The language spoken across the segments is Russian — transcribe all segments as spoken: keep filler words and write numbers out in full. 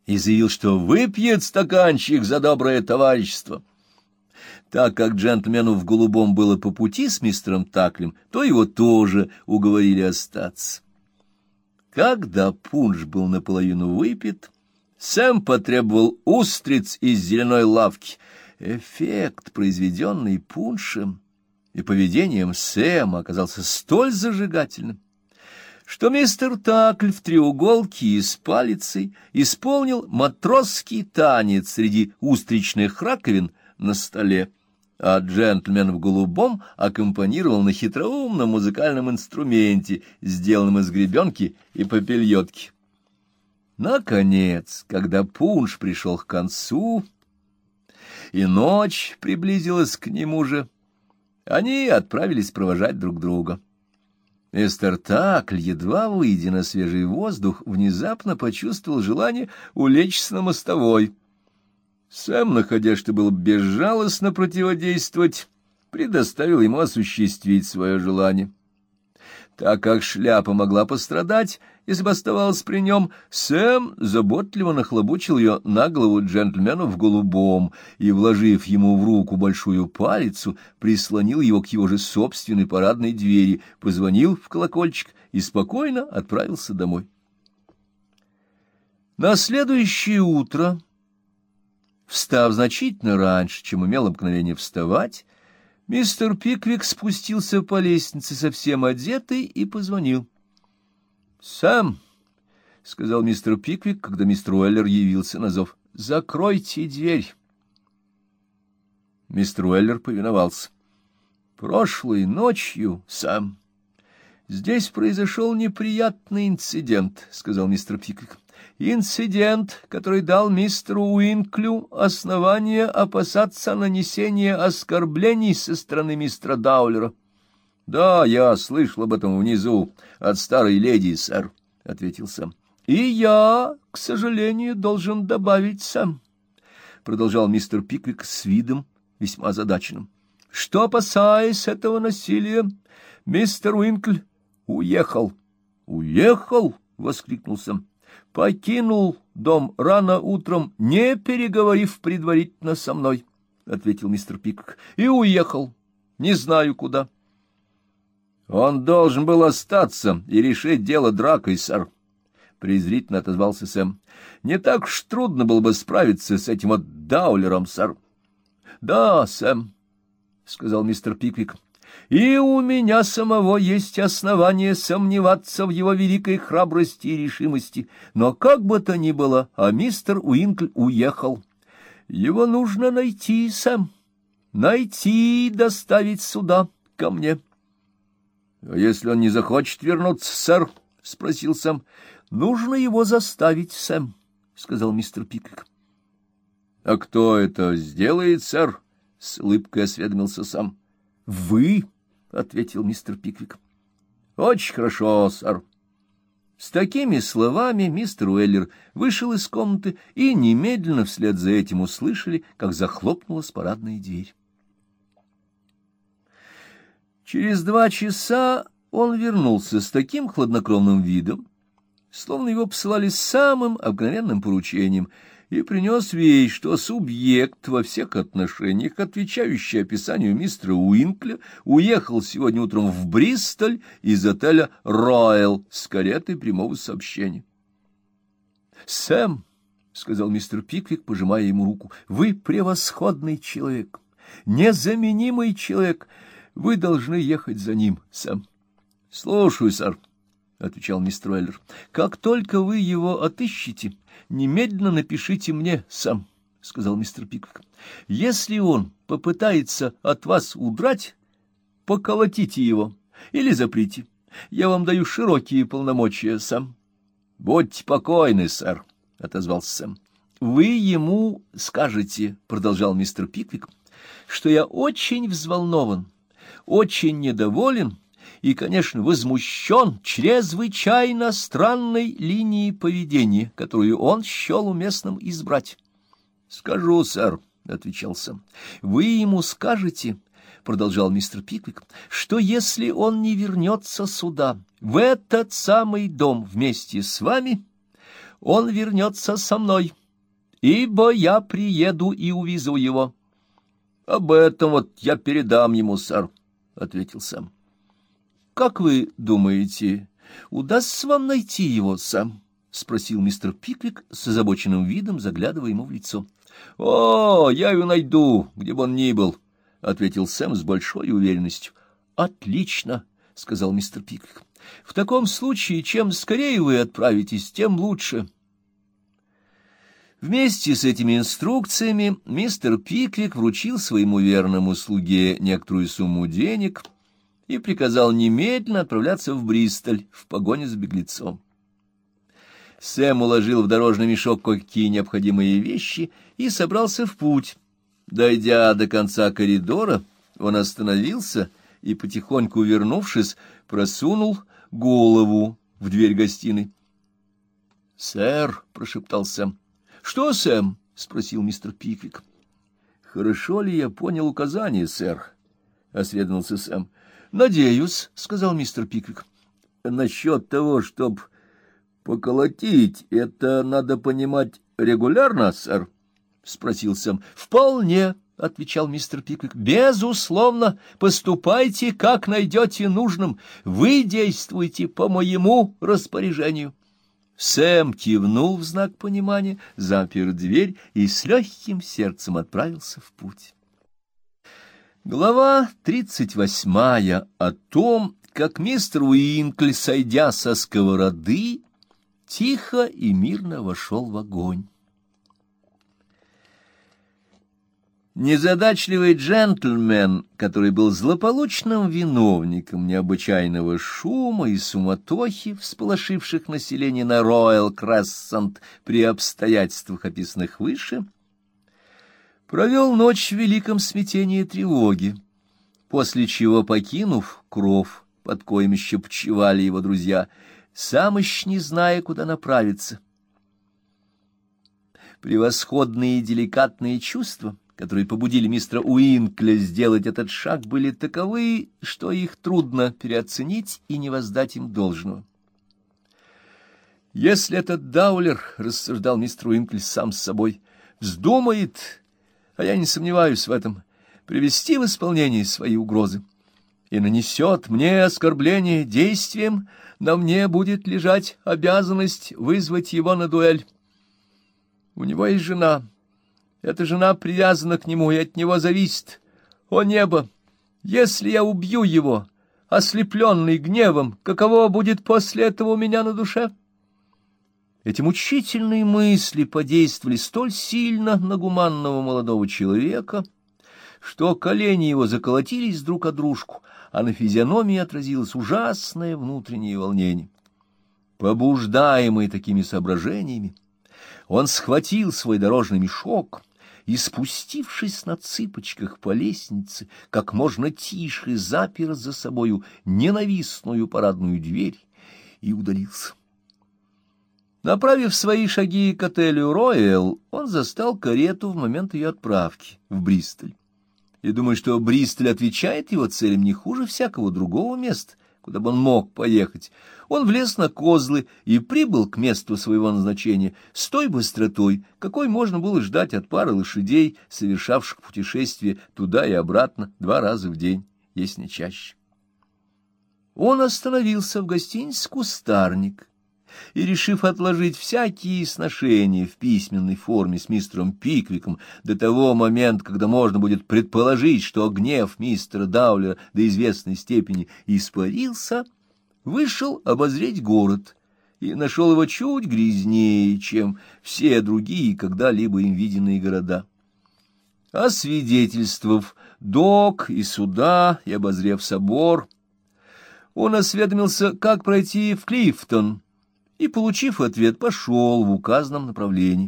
и заявил, что выпьет стаканчик за доброе товарищество. Так как джентльмену в голубом было по пути с мистером Таклем, то его тоже уговорили остаться. Когда пунш был наполовину выпит, Сэм потребовал устриц из зеленой лавки. Эффект, произведенный пуншем и поведением Сэма, оказался столь зажигательным, что мистер Такль в треуголке и с палицей исполнил матросский танец среди устричных раковин на столе, а джентльмен в голубом аккомпанировал на хитроумном музыкальном инструменте, сделанном из гребенки и попельотки. Наконец, когда пунш пришел к концу, и ночь приблизилась к нему же, они отправились провожать друг друга. Мистер Такль, едва выйдя на свежий воздух, внезапно почувствовал желание улечься на мостовой. Сэм, находя, что было безжалостно противодействовать, предоставил ему осуществить свое желание. Так как шляпа могла пострадать, если бы оставалась при нем, Сэм заботливо нахлобучил ее на голову джентльмену в голубом и, вложив ему в руку большую палицу, прислонил его к его же собственной парадной двери, позвонил в колокольчик и спокойно отправился домой. На следующее утро, встав значительно раньше, чем имел обыкновение вставать, мистер Пиквик спустился по лестнице совсем одетый и позвонил. — Сэм, — сказал мистер Пиквик, когда мистер Уэллер явился на зов, — закройте дверь. Мистер Уэллер повиновался. — Прошлой ночью, Сэм, здесь произошел неприятный инцидент, — сказал мистер Пиквик. — Инцидент, который дал мистеру Уинклю основание опасаться нанесения оскорблений со стороны мистера Даулера. — Да, я слышал об этом внизу от старой леди, сэр, — ответил Сэм. — И я, к сожалению, должен добавить, Сэм, — продолжал мистер Пиквик с видом весьма озадаченным, — что, опасаясь этого насилия, мистер Уинкль уехал. — Уехал? — воскликнул Сэм. — Покинул дом рано утром, не переговорив предварительно со мной, — ответил мистер Пиквик, — и уехал, не знаю куда. — Он должен был остаться и решить дело дракой, сэр, — презрительно отозвался Сэм. — Не так уж трудно было бы справиться с этим вот Даулером, сэр. — Да, Сэм, — сказал мистер Пиквик, — и у меня самого есть основания сомневаться в его великой храбрости и решимости. Но как бы то ни было, а мистер Уинкль уехал. Его нужно найти, Сэм, найти и доставить сюда, ко мне. — А если он не захочет вернуться, сэр? — спросил Сэм. — Нужно его заставить, Сэм, — сказал мистер Пиквик. — А кто это сделает, сэр? — с улыбкой осведомился Сэм. — Вы, — ответил мистер Пиквик. — Очень хорошо, сэр. С такими словами мистер Уэллер вышел из комнаты, и немедленно вслед за этим услышали, как захлопнулась парадная дверь. Через два часа он вернулся с таким хладнокровным видом, словно его посылали с самым обыкновенным поручением, и принес весть, что субъект во всех отношениях, отвечающий описанию мистера Уинкля, уехал сегодня утром в Бристоль из отеля «Роyal» с каретой прямого сообщения. — Сэм, — сказал мистер Пиквик, пожимая ему руку, — вы превосходный человек, незаменимый человек. Вы должны ехать за ним, Сэм. — Слушаю, сэр, — отвечал мистер Уэллер. — Как только вы его отыщете, немедленно напишите мне, Сэм, — сказал мистер Пиквик. — Если он попытается от вас удрать, поколотите его или заприте. Я вам даю широкие полномочия, Сэм. — Будьте покойны, сэр, — отозвался Сэм. — Вы ему скажете, — продолжал мистер Пиквик, — что я очень взволнован, очень недоволен и, конечно, возмущен чрезвычайно странной линией поведения, которую он счел уместным избрать. — Скажу, сэр, — отвечал Сэм. — Вы ему скажете, — продолжал мистер Пиквик, — что если он не вернется сюда, в этот самый дом вместе с вами, он вернется со мной, ибо я приеду и увезу его. — Об этом вот я передам ему, сэр, — ответил Сэм. — Как вы думаете, удастся вам найти его, Сэм? — спросил мистер Пиквик с озабоченным видом, заглядывая ему в лицо. — О, я его найду, где бы он ни был, — ответил Сэм с большой уверенностью. — Отлично, — сказал мистер Пиквик. — В таком случае, чем скорее вы отправитесь, тем лучше. Вместе с этими инструкциями мистер Пиквик вручил своему верному слуге некоторую сумму денег и приказал немедленно отправляться в Бристоль в погоню за беглецом. Сэм уложил в дорожный мешок кое-какие необходимые вещи и собрался в путь. Дойдя до конца коридора, он остановился и, потихоньку вернувшись, просунул голову в дверь гостиной. — Сэр, — прошептал Сэм. — Что, Сэм? — спросил мистер Пиквик. — Хорошо ли я понял указание, сэр? — осведомился Сэм. — Надеюсь, — сказал мистер Пиквик. — Насчет того, чтоб поколотить, это надо понимать регулярно, сэр? — спросил Сэм. — Вполне, — отвечал мистер Пиквик. — Безусловно, поступайте, как найдете нужным. Вы действуйте по моему распоряжению. Сэм кивнул в знак понимания, запер дверь и с легким сердцем отправился в путь. Глава тридцать восьмая о том, как мистер Уинкль, сойдя со сковороды, тихо и мирно вошел в огонь. Незадачливый джентльмен, который был злополучным виновником необычайного шума и суматохи, всполошивших население на Роял Крессент при обстоятельствах, описанных выше, провел ночь в великом смятении и тревоге, после чего, покинув кров, под коим еще почивали его друзья, сам еще не зная, куда направиться. Превосходные и деликатные чувства, которые побудили мистера Уинкля сделать этот шаг, были таковы, что их трудно переоценить и не воздать им должного. «Если этот Даулер, — рассуждал мистер Уинкль сам с собой, — вздумает, а я не сомневаюсь в этом, привести в исполнение свои угрозы и нанесет мне оскорбление действием, на мне будет лежать обязанность вызвать его на дуэль. У него есть жена». Эта жена привязана к нему и от него зависит. О небо! Если я убью его, ослепленный гневом, каково будет после этого у меня на душе? Эти мучительные мысли подействовали столь сильно на гуманного молодого человека, что колени его заколотились друг о дружку, а на физиономии отразилось ужасное внутреннее волнение. Побуждаемый такими соображениями, он схватил свой дорожный мешок и, спустившись на цыпочках по лестнице, как можно тише запер за собою ненавистную парадную дверь и удалился. Направив свои шаги к отелю «Роял», он застал карету в момент ее отправки в Бристоль. И, думая, что Бристоль отвечает его целям не хуже всякого другого места, куда бы он мог поехать, он влез на козлы и прибыл к месту своего назначения с той быстротой, какой можно было ждать от пары лошадей, совершавших путешествие туда и обратно два раза в день, если не чаще. Он остановился в гостинице «Кустарник» и, решив отложить всякие сношения в письменной форме с мистером Пиквиком до того момента, когда можно будет предположить, что гнев мистера Даулера до известной степени испарился, вышел обозреть город и нашел его чуть грязнее, чем все другие когда-либо им виденные города. Освидетельствовав док и суда и обозрев собор, он осведомился, как пройти в Клифтон, и, получив ответ, пошел в указанном направлении.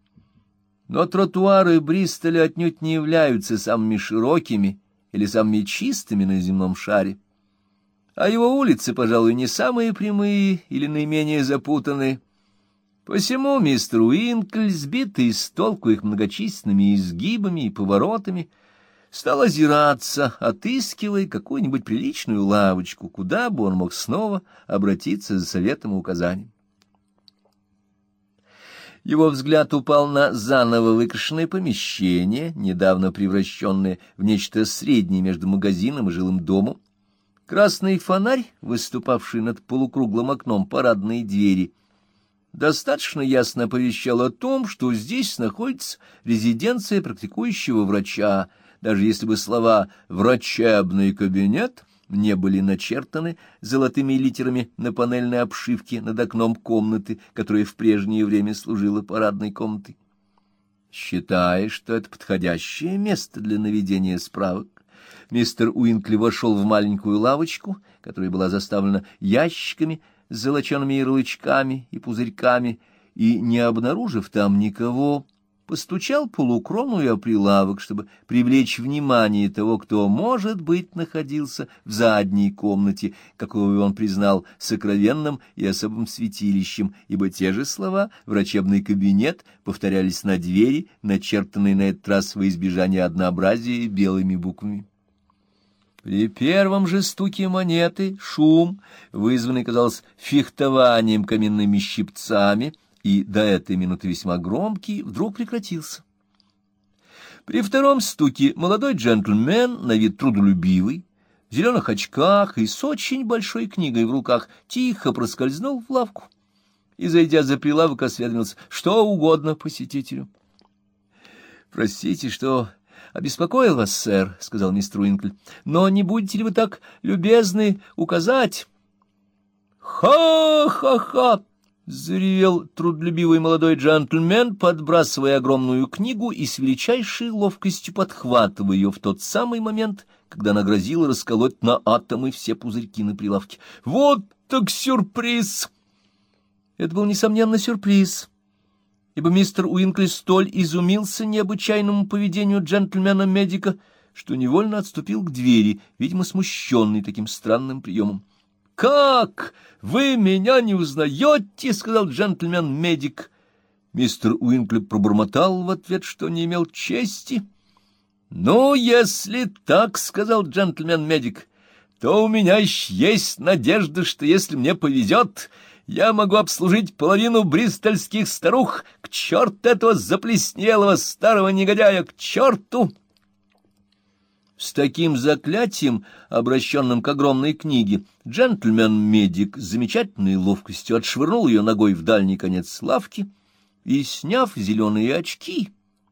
Но тротуары Бристоля отнюдь не являются самыми широкими или самыми чистыми на земном шаре, а его улицы, пожалуй, не самые прямые или наименее запутанные. Посему мистер Уинкль, сбитый с толку их многочисленными изгибами и поворотами, стал озираться, отыскивая какую-нибудь приличную лавочку, куда бы он мог снова обратиться за советом и указанием. Его взгляд упал на заново выкрашенное помещение, недавно превращенное в нечто среднее между магазином и жилым домом. Красный фонарь, выступавший над полукруглым окном парадной двери, достаточно ясно оповещал о том, что здесь находится резиденция практикующего врача, даже если бы слова «врачебный кабинет» не были начертаны золотыми литерами на панельной обшивке над окном комнаты, которая в прежнее время служила парадной комнатой. Считая, что это подходящее место для наведения справок, мистер Уинкли вошел в маленькую лавочку, которая была заставлена ящиками с золочеными ярлычками и пузырьками, и, не обнаружив там никого, постучал полукроную о прилавок, чтобы привлечь внимание того, кто, может быть, находился в задней комнате, какую он признал сокровенным и особым святилищем, ибо те же слова «врачебный кабинет» повторялись на двери, начертанные на этот раз во избежание однообразия белыми буквами. При первом же стуке монеты шум, вызванный, казалось, фехтованием каменными щипцами, и до этой минуты весьма громкий, вдруг прекратился. При втором стуке молодой джентльмен, на вид трудолюбивый, в зеленых очках и с очень большой книгой в руках, тихо проскользнул в лавку и, зайдя за прилавок, осведомился, что угодно посетителю. — Простите, что обеспокоил вас, сэр, — сказал мистер Уинкли, — но не будете ли вы так любезны указать? — Ха-ха-ха! — заревел трудолюбивый молодой джентльмен, подбрасывая огромную книгу и с величайшей ловкостью подхватывая ее в тот самый момент, когда она грозила расколоть на атомы все пузырьки на прилавке. — Вот так сюрприз! Это был, несомненно, сюрприз, ибо мистер Уинкли столь изумился необычайному поведению джентльмена-медика, что невольно отступил к двери, видимо, смущенный таким странным приемом. — Как? Вы меня не узнаете? — сказал джентльмен-медик. Мистер Уинкли пробормотал в ответ, что не имел чести. — Ну, если так, — сказал джентльмен-медик, — то у меня еще есть надежда, что если мне повезет, я могу обслужить половину бристольских старух. К черту этого заплеснелого старого негодяя, к черту! С таким заклятием, обращенным к огромной книге, джентльмен-медик с замечательной ловкостью отшвырнул ее ногой в дальний конец лавки и, сняв зеленые очки,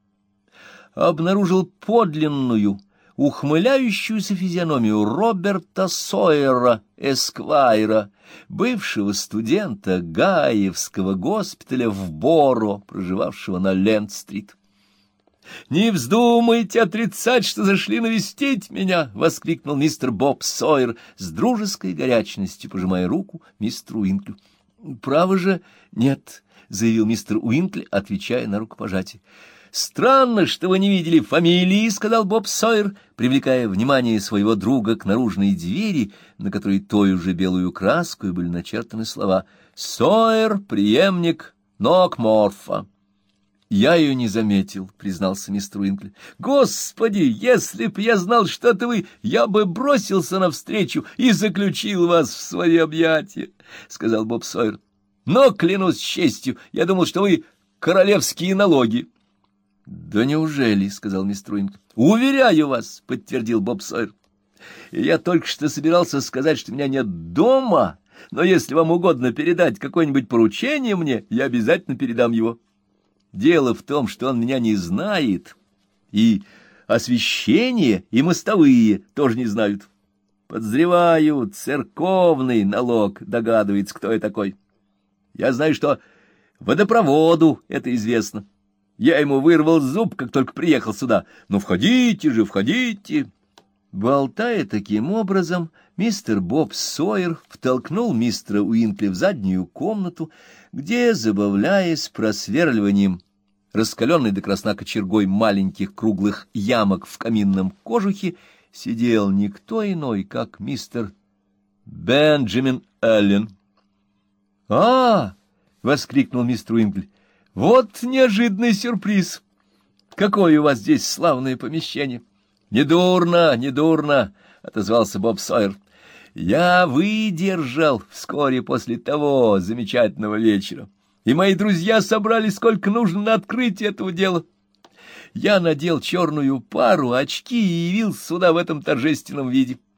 обнаружил подлинную, ухмыляющуюся физиономию Роберта Сойера, эсквайра, бывшего студента Гаевского госпиталя в Боро, проживавшего на Ленд-стрит. «Не вздумайте отрицать, что зашли навестить меня!» — воскликнул мистер Боб Сойер с дружеской горячностью, пожимая руку мистеру Уинклю. «Право же, нет», — заявил мистер Уинкли, отвечая на рукопожатие. «Странно, что вы не видели фамилии», — сказал Боб Сойер, привлекая внимание своего друга к наружной двери, на которой той же белую краску были начертаны слова «Сойер, преемник Нокморфа». «Я ее не заметил», — признался мистер Уинкли. «Господи, если б я знал, что это вы, я бы бросился навстречу и заключил вас в свои объятия», — сказал Боб Сойер. «Но, клянусь честью, я думал, что вы королевские налоги». «Да неужели?» — сказал мистер Уинкли. «Уверяю вас», — подтвердил Боб Сойер. «Я только что собирался сказать, что меня нет дома, но если вам угодно передать какое-нибудь поручение мне, я обязательно передам его. Дело в том, что он меня не знает, и освещение, и мостовые тоже не знают. Подозреваю, церковный налог догадывается, кто я такой. Я знаю, что водопроводу это известно. Я ему вырвал зуб, как только приехал сюда. Ну, входите же, входите!» Болтая таким образом, мистер Боб Сойер втолкнул мистера Уинкли в заднюю комнату, где, забавляясь просверливанием раскаленной до красна кочергой маленьких круглых ямок в каминном кожухе, сидел никто иной, как мистер Бенджамин Эллен. «А!» — воскликнул мистер Уинкли. «Вот неожиданный сюрприз! Какое у вас здесь славное помещение!» «Недурно, недурно!» — отозвался Боб Сойер. «Я выдержал вскоре после того замечательного вечера. и мои друзья собрали сколько нужно на открытие этого дела. Я надел черную пару, очки и явился сюда в этом торжественном виде.